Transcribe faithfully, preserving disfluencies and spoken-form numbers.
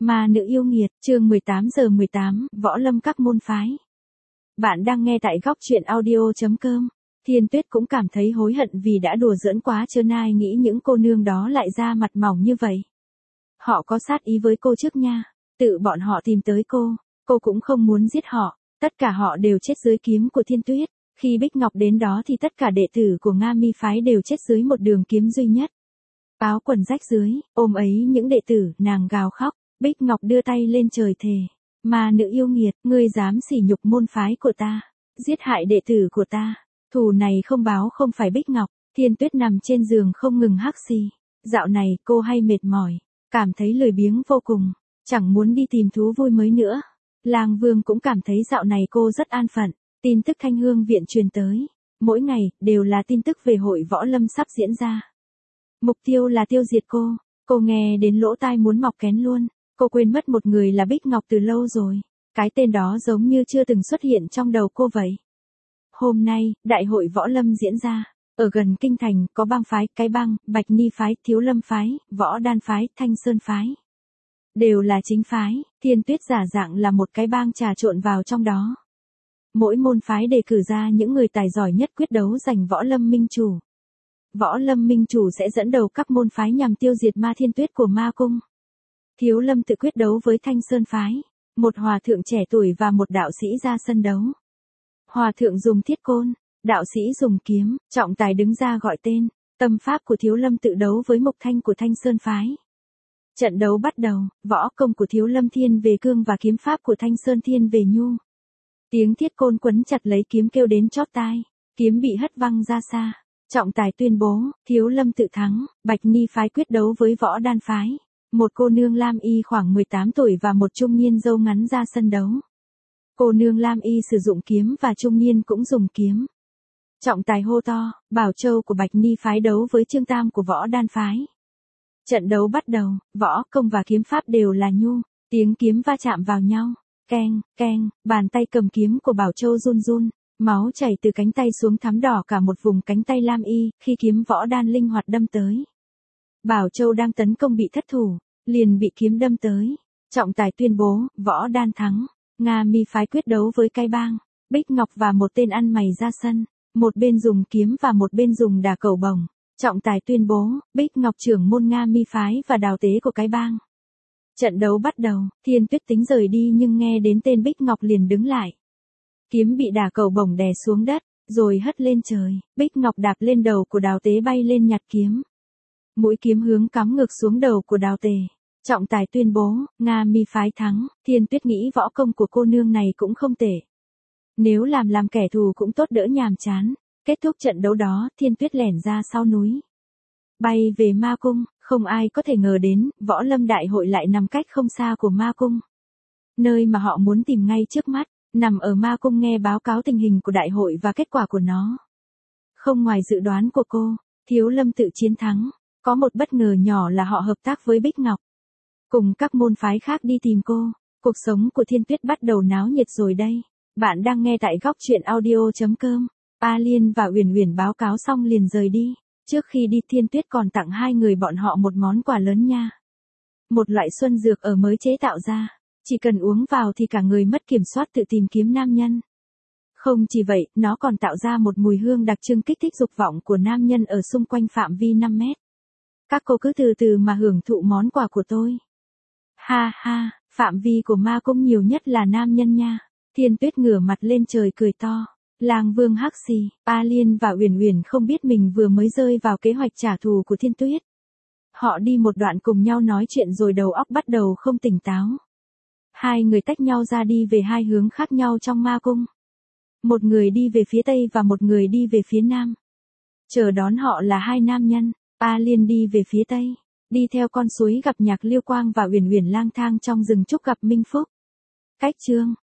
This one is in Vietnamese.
Ma nữ yêu nghiệt, chương mười tám giờ mười tám, võ lâm các môn phái. Bạn đang nghe tại góc truyện audio chấm com. Thiên Tuyết cũng cảm thấy hối hận vì đã đùa giỡn quá trơn, ai nghĩ những cô nương đó lại ra mặt mỏng như vậy. Họ có sát ý với cô trước nha, tự bọn họ tìm tới cô, cô cũng không muốn giết họ, tất cả họ đều chết dưới kiếm của Thiên Tuyết. Khi Bích Ngọc đến đó thì tất cả đệ tử của Nga Mi phái đều chết dưới một đường kiếm duy nhất. Áo quần rách dưới, ôm ấy những đệ tử, nàng gào khóc. Bích Ngọc đưa tay lên trời thề, ma nữ yêu nghiệt, ngươi dám sỉ nhục môn phái của ta, giết hại đệ tử của ta, thù này không báo không phải Bích Ngọc. Thiên Tuyết nằm trên giường không ngừng hắc xì, dạo này cô hay mệt mỏi, cảm thấy lười biếng vô cùng, chẳng muốn đi tìm thú vui mới nữa. Lang Vương cũng cảm thấy dạo này cô rất an phận, tin tức Thanh Hương viện truyền tới, mỗi ngày đều là tin tức về hội võ lâm sắp diễn ra. Mục tiêu là tiêu diệt cô, cô nghe đến lỗ tai muốn mọc kén luôn. Cô quên mất một người là Bích Ngọc từ lâu rồi, cái tên đó giống như chưa từng xuất hiện trong đầu cô vậy. Hôm nay, đại hội võ lâm diễn ra, ở gần kinh thành có bang phái, cái bang, Bạch Ni phái, Thiếu Lâm phái, Võ Đan phái, Thanh Sơn phái. Đều là chính phái, Thiên Tuyết giả dạng là một cái bang trà trộn vào trong đó. Mỗi môn phái đề cử ra những người tài giỏi nhất quyết đấu giành võ lâm minh chủ. Võ lâm minh chủ sẽ dẫn đầu các môn phái nhằm tiêu diệt ma Thiên Tuyết của ma cung. Thiếu Lâm tự quyết đấu với Thanh Sơn phái, một hòa thượng trẻ tuổi và một đạo sĩ ra sân đấu. Hòa thượng dùng thiết côn, đạo sĩ dùng kiếm, trọng tài đứng ra gọi tên, tâm pháp của Thiếu Lâm tự đấu với mộc thanh của Thanh Sơn phái. Trận đấu bắt đầu, võ công của Thiếu Lâm thiên về cương và kiếm pháp của Thanh Sơn thiên về nhu. Tiếng thiết côn quấn chặt lấy kiếm kêu đến chót tai, kiếm bị hất văng ra xa. Trọng tài tuyên bố, Thiếu Lâm tự thắng, Bạch Ni phái quyết đấu với Võ Đan phái. Một cô nương lam y khoảng mười tám tuổi và một trung niên râu ngắn ra sân đấu. Cô nương lam y sử dụng kiếm và trung niên cũng dùng kiếm. Trọng tài hô to, Bảo Châu của Bạch Ni phái đấu với Trương Tam của Võ Đan phái. Trận đấu bắt đầu, võ công và kiếm pháp đều là nhu, tiếng kiếm va chạm vào nhau, keng, keng, bàn tay cầm kiếm của Bảo Châu run run, máu chảy từ cánh tay xuống thắm đỏ cả một vùng cánh tay lam y, khi kiếm Võ Đan linh hoạt đâm tới. Bảo Châu đang tấn công bị thất thủ, liền bị kiếm đâm tới. Trọng tài tuyên bố, Võ Đan thắng. Nga Mi phái quyết đấu với cái bang, Bích Ngọc và một tên ăn mày ra sân, một bên dùng kiếm và một bên dùng đà cầu bổng. Trọng tài tuyên bố, Bích Ngọc trưởng môn Nga Mi phái và đào tế của cái bang. Trận đấu bắt đầu, Thiên Tuyết tính rời đi nhưng nghe đến tên Bích Ngọc liền đứng lại. Kiếm bị đà cầu bổng đè xuống đất, rồi hất lên trời, Bích Ngọc đạp lên đầu của đào tế bay lên nhặt kiếm. Mũi kiếm hướng cắm ngược xuống đầu của đào tề. Trọng tài tuyên bố, Nga Mi phái thắng. Thiên Tuyết nghĩ võ công của cô nương này cũng không tệ. Nếu làm làm kẻ thù cũng tốt đỡ nhàm chán. Kết thúc trận đấu đó, Thiên Tuyết lẻn ra sau núi, bay về ma cung. Không ai có thể ngờ đến, võ lâm đại hội lại nằm cách không xa của ma cung. Nơi mà họ muốn tìm ngay trước mắt, nằm ở ma cung nghe báo cáo tình hình của đại hội và kết quả của nó. Không ngoài dự đoán của cô, Thiếu Lâm tự chiến thắng. Có một bất ngờ nhỏ là họ hợp tác với Bích Ngọc, cùng các môn phái khác đi tìm cô. Cuộc sống của Thiên Tuyết bắt đầu náo nhiệt rồi đây. Bạn đang nghe tại góc truyện audio chấm com. A Liên và Uyển Uyển báo cáo xong liền rời đi. Trước khi đi Thiên Tuyết còn tặng hai người bọn họ một món quà lớn nha. Một loại xuân dược ở mới chế tạo ra, chỉ cần uống vào thì cả người mất kiểm soát tự tìm kiếm nam nhân. Không chỉ vậy, nó còn tạo ra một mùi hương đặc trưng kích thích dục vọng của nam nhân ở xung quanh phạm vi năm mét. Các cô cứ từ từ mà hưởng thụ món quà của tôi. Ha ha, phạm vi của ma cung nhiều nhất là nam nhân nha. Thiên Tuyết ngửa mặt lên trời cười to. Lang Vương hắc xì, A Liên và Uyển Uyển không biết mình vừa mới rơi vào kế hoạch trả thù của Thiên Tuyết. Họ đi một đoạn cùng nhau nói chuyện rồi đầu óc bắt đầu không tỉnh táo. Hai người tách nhau ra đi về hai hướng khác nhau trong ma cung. Một người đi về phía tây và một người đi về phía nam. Chờ đón họ là hai nam nhân. A Liên đi về phía tây, đi theo con suối gặp Nhạc Liêu Quang và Uyển Uyển lang thang trong rừng trúc gặp Minh Phúc. Cách chương